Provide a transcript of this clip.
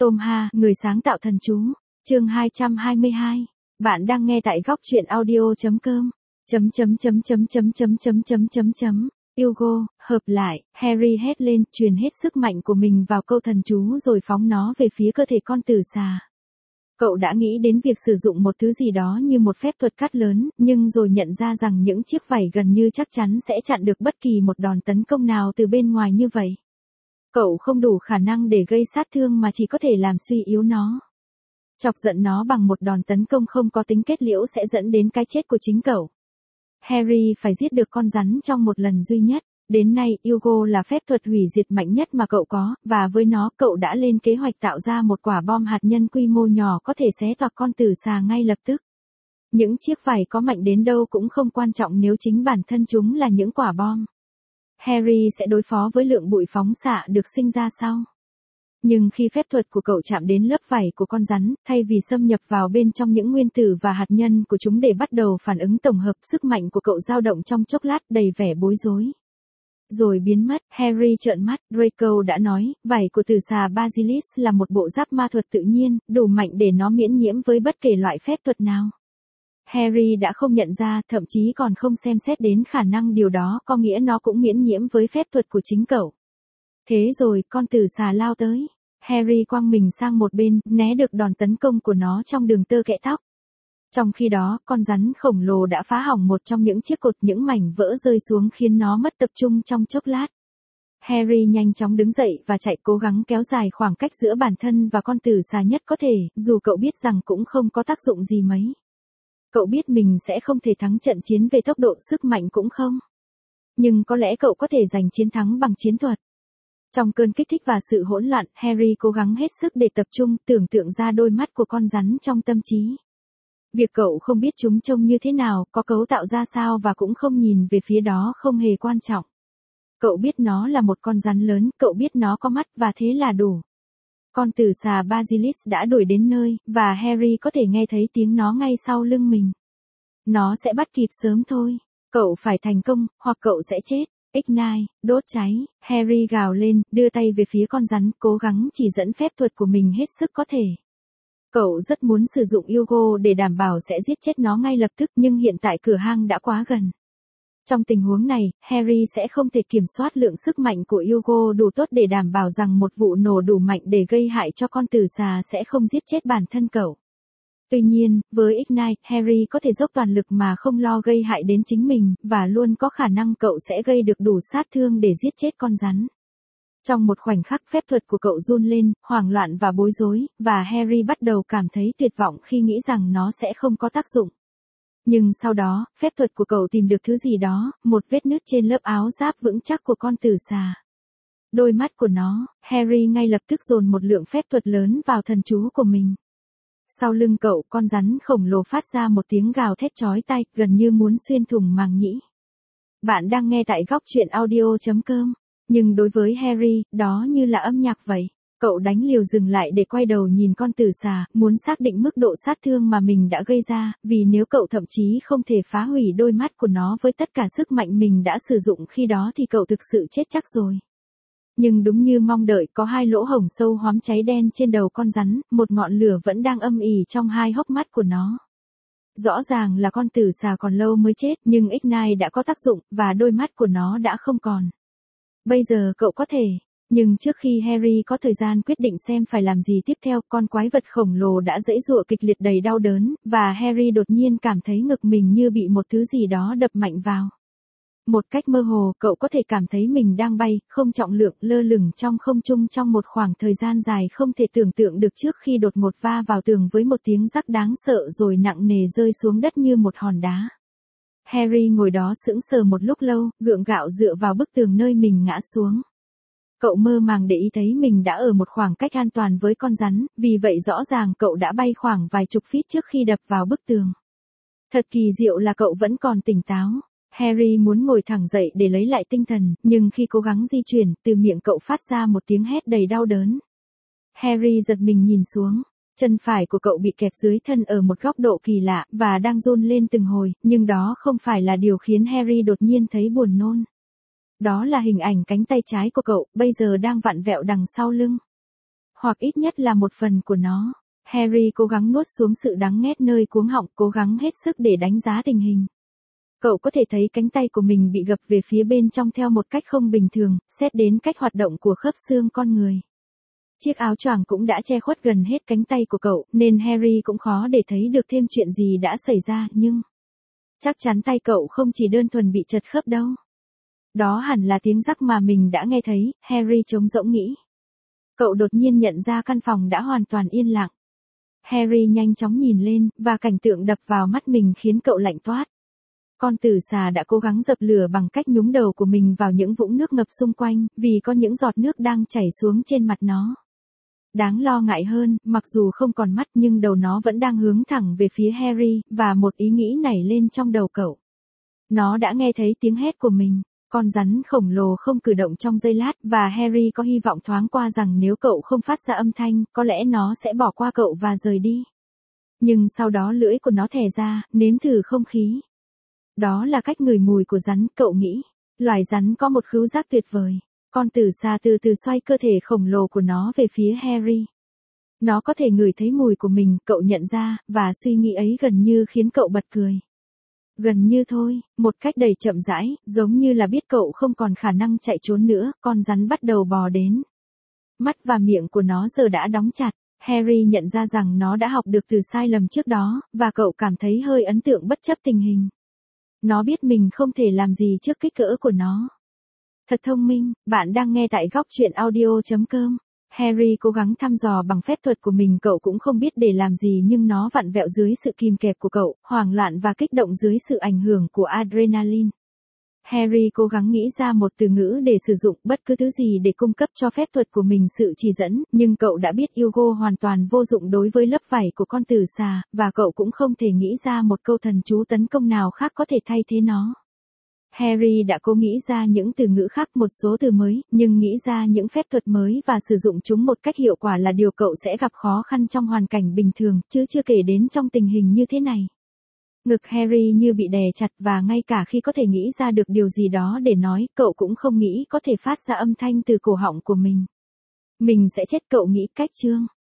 Tom Ha, người sáng tạo thần chú. Chương 222. Bạn đang nghe tại góc truyện audio.com. Hugo, hợp lại, Harry hét lên, truyền hết sức mạnh của mình vào câu thần chú rồi phóng nó về phía cơ thể con tử xà. Cậu đã nghĩ đến việc sử dụng một thứ gì đó như một phép thuật cắt lớn, nhưng rồi nhận ra rằng những chiếc vảy gần như chắc chắn sẽ chặn được bất kỳ một đòn tấn công nào từ bên ngoài như vậy. Cậu không đủ khả năng để gây sát thương mà chỉ có thể làm suy yếu nó. Chọc giận nó bằng một đòn tấn công không có tính kết liễu sẽ dẫn đến cái chết của chính cậu. Harry phải giết được con rắn trong một lần duy nhất. Đến nay, Hugo là phép thuật hủy diệt mạnh nhất mà cậu có, và với nó cậu đã lên kế hoạch tạo ra một quả bom hạt nhân quy mô nhỏ có thể xé toạc con tử xà ngay lập tức. Những chiếc vảy có mạnh đến đâu cũng không quan trọng nếu chính bản thân chúng là những quả bom. Harry sẽ đối phó với lượng bụi phóng xạ được sinh ra sau. Nhưng khi phép thuật của cậu chạm đến lớp vảy của con rắn, thay vì xâm nhập vào bên trong những nguyên tử và hạt nhân của chúng để bắt đầu phản ứng tổng hợp, sức mạnh của cậu dao động trong chốc lát đầy vẻ bối rối. Rồi biến mất. Harry trợn mắt. Draco đã nói, vảy của tử xà Basilisk là một bộ giáp ma thuật tự nhiên, đủ mạnh để nó miễn nhiễm với bất kể loại phép thuật nào. Harry đã không nhận ra, thậm chí còn không xem xét đến khả năng điều đó có nghĩa nó cũng miễn nhiễm với phép thuật của chính cậu. Thế rồi, con tử xà lao tới. Harry quăng mình sang một bên, né được đòn tấn công của nó trong đường tơ kẽ tóc. Trong khi đó, con rắn khổng lồ đã phá hỏng một trong những chiếc cột, những mảnh vỡ rơi xuống khiến nó mất tập trung trong chốc lát. Harry nhanh chóng đứng dậy và chạy, cố gắng kéo dài khoảng cách giữa bản thân và con tử xà nhất có thể, dù cậu biết rằng cũng không có tác dụng gì mấy. Cậu biết mình sẽ không thể thắng trận chiến về tốc độ, sức mạnh cũng không. Nhưng có lẽ cậu có thể giành chiến thắng bằng chiến thuật. Trong cơn kích thích và sự hỗn loạn, Harry cố gắng hết sức để tập trung, tưởng tượng ra đôi mắt của con rắn trong tâm trí. Việc cậu không biết chúng trông như thế nào, có cấu tạo ra sao và cũng không nhìn về phía đó không hề quan trọng. Cậu biết nó là một con rắn lớn, cậu biết nó có mắt và thế là đủ. Con tử xà Basilisk đã đuổi đến nơi, và Harry có thể nghe thấy tiếng nó ngay sau lưng mình. Nó sẽ bắt kịp sớm thôi. Cậu phải thành công, hoặc cậu sẽ chết. Ignite, đốt cháy. Harry gào lên, đưa tay về phía con rắn, cố gắng chỉ dẫn phép thuật của mình hết sức có thể. Cậu rất muốn sử dụng Hugo để đảm bảo sẽ giết chết nó ngay lập tức, nhưng hiện tại cửa hang đã quá gần. Trong tình huống này, Harry sẽ không thể kiểm soát lượng sức mạnh của Hugo đủ tốt để đảm bảo rằng một vụ nổ đủ mạnh để gây hại cho con tử xà sẽ không giết chết bản thân cậu. Tuy nhiên, với Ignite, Harry có thể dốc toàn lực mà không lo gây hại đến chính mình, và luôn có khả năng cậu sẽ gây được đủ sát thương để giết chết con rắn. Trong một khoảnh khắc, phép thuật của cậu run lên, hoảng loạn và bối rối, và Harry bắt đầu cảm thấy tuyệt vọng khi nghĩ rằng nó sẽ không có tác dụng. Nhưng sau đó, phép thuật của cậu tìm được thứ gì đó, một vết nứt trên lớp áo giáp vững chắc của con tử xà. Đôi mắt của nó, Harry ngay lập tức dồn một lượng phép thuật lớn vào thần chú của mình. Sau lưng cậu, con rắn khổng lồ phát ra một tiếng gào thét chói tai, gần như muốn xuyên thủng màng nhĩ. Bạn đang nghe tại góc truyện audio.com. Nhưng đối với Harry, đó như là âm nhạc vậy. Cậu đánh liều dừng lại để quay đầu nhìn con tử xà, muốn xác định mức độ sát thương mà mình đã gây ra, vì nếu cậu thậm chí không thể phá hủy đôi mắt của nó với tất cả sức mạnh mình đã sử dụng khi đó thì cậu thực sự chết chắc rồi. Nhưng đúng như mong đợi, có hai lỗ hổng sâu hoắm cháy đen trên đầu con rắn, một ngọn lửa vẫn đang âm ỉ trong hai hốc mắt của nó. Rõ ràng là con tử xà còn lâu mới chết, nhưng Ignite đã có tác dụng, và đôi mắt của nó đã không còn. Bây giờ cậu có thể. Nhưng trước khi Harry có thời gian quyết định xem phải làm gì tiếp theo, con quái vật khổng lồ đã giãy giụa kịch liệt đầy đau đớn, và Harry đột nhiên cảm thấy ngực mình như bị một thứ gì đó đập mạnh vào. Một cách mơ hồ, cậu có thể cảm thấy mình đang bay, không trọng lượng, lơ lửng trong không trung trong một khoảng thời gian dài không thể tưởng tượng được trước khi đột ngột va vào tường với một tiếng rắc đáng sợ rồi nặng nề rơi xuống đất như một hòn đá. Harry ngồi đó sững sờ một lúc lâu, gượng gạo dựa vào bức tường nơi mình ngã xuống. Cậu mơ màng để ý thấy mình đã ở một khoảng cách an toàn với con rắn, vì vậy rõ ràng cậu đã bay khoảng vài chục feet trước khi đập vào bức tường. Thật kỳ diệu là cậu vẫn còn tỉnh táo. Harry muốn ngồi thẳng dậy để lấy lại tinh thần, nhưng khi cố gắng di chuyển, từ miệng cậu phát ra một tiếng hét đầy đau đớn. Harry giật mình nhìn xuống. Chân phải của cậu bị kẹp dưới thân ở một góc độ kỳ lạ, và đang run lên từng hồi, nhưng đó không phải là điều khiến Harry đột nhiên thấy buồn nôn. Đó là hình ảnh cánh tay trái của cậu, bây giờ đang vặn vẹo đằng sau lưng. hoặc ít nhất là một phần của nó. Harry cố gắng nuốt xuống sự đắng nghét nơi cuống họng, cố gắng hết sức để đánh giá tình hình. Cậu có thể thấy cánh tay của mình bị gập về phía bên trong theo một cách không bình thường, xét đến cách hoạt động của khớp xương con người. Chiếc áo choàng cũng đã che khuất gần hết cánh tay của cậu, nên Harry cũng khó để thấy được thêm chuyện gì đã xảy ra, nhưng chắc chắn tay cậu không chỉ đơn thuần bị trật khớp đâu. Đó hẳn là tiếng rắc mà mình đã nghe thấy, Harry trống rỗng nghĩ. Cậu đột nhiên nhận ra căn phòng đã hoàn toàn yên lặng. Harry nhanh chóng nhìn lên, và cảnh tượng đập vào mắt mình khiến cậu lạnh toát. Con tử xà đã cố gắng dập lửa bằng cách nhúng đầu của mình vào những vũng nước ngập xung quanh, vì có những giọt nước đang chảy xuống trên mặt nó. Đáng lo ngại hơn, mặc dù không còn mắt nhưng đầu nó vẫn đang hướng thẳng về phía Harry, và một ý nghĩ nảy lên trong đầu cậu. Nó đã nghe thấy tiếng hét của mình. Con rắn khổng lồ không cử động trong giây lát, và Harry có hy vọng thoáng qua rằng nếu cậu không phát ra âm thanh, có lẽ nó sẽ bỏ qua cậu và rời đi. Nhưng sau đó lưỡi của nó thè ra, nếm thử không khí. Đó là cách ngửi mùi của rắn, cậu nghĩ. Loài rắn có một khứu giác tuyệt vời. Con tử xà từ từ xoay cơ thể khổng lồ của nó về phía Harry. Nó có thể ngửi thấy mùi của mình, cậu nhận ra, và suy nghĩ ấy gần như khiến cậu bật cười. Gần như thôi, một cách đầy chậm rãi, giống như là biết cậu không còn khả năng chạy trốn nữa, con rắn bắt đầu bò đến. Mắt và miệng của nó giờ đã đóng chặt. Harry nhận ra rằng nó đã học được từ sai lầm trước đó, và cậu cảm thấy hơi ấn tượng bất chấp tình hình. Nó biết mình không thể làm gì trước kích cỡ của nó. Thật thông minh, bạn đang nghe tại góc truyện audio.com. Harry cố gắng thăm dò bằng phép thuật của mình, cậu cũng không biết để làm gì nhưng nó vặn vẹo dưới sự kìm kẹp của cậu, hoảng loạn và kích động dưới sự ảnh hưởng của adrenaline. Harry cố gắng nghĩ ra một từ ngữ để sử dụng bất cứ thứ gì để cung cấp cho phép thuật của mình sự chỉ dẫn, nhưng cậu đã biết Hugo hoàn toàn vô dụng đối với lớp vảy của con tử xà, và cậu cũng không thể nghĩ ra một câu thần chú tấn công nào khác có thể thay thế nó. Harry đã cố nghĩ ra những từ ngữ khác, một số từ mới, nhưng nghĩ ra những phép thuật mới và sử dụng chúng một cách hiệu quả là điều cậu sẽ gặp khó khăn trong hoàn cảnh bình thường, chứ chưa kể đến trong tình hình như thế này. Ngực Harry như bị đè chặt, và ngay cả khi có thể nghĩ ra được điều gì đó để nói, cậu cũng không nghĩ có thể phát ra âm thanh từ cổ họng của mình. Mình sẽ chết, cậu nghĩ. Cách chương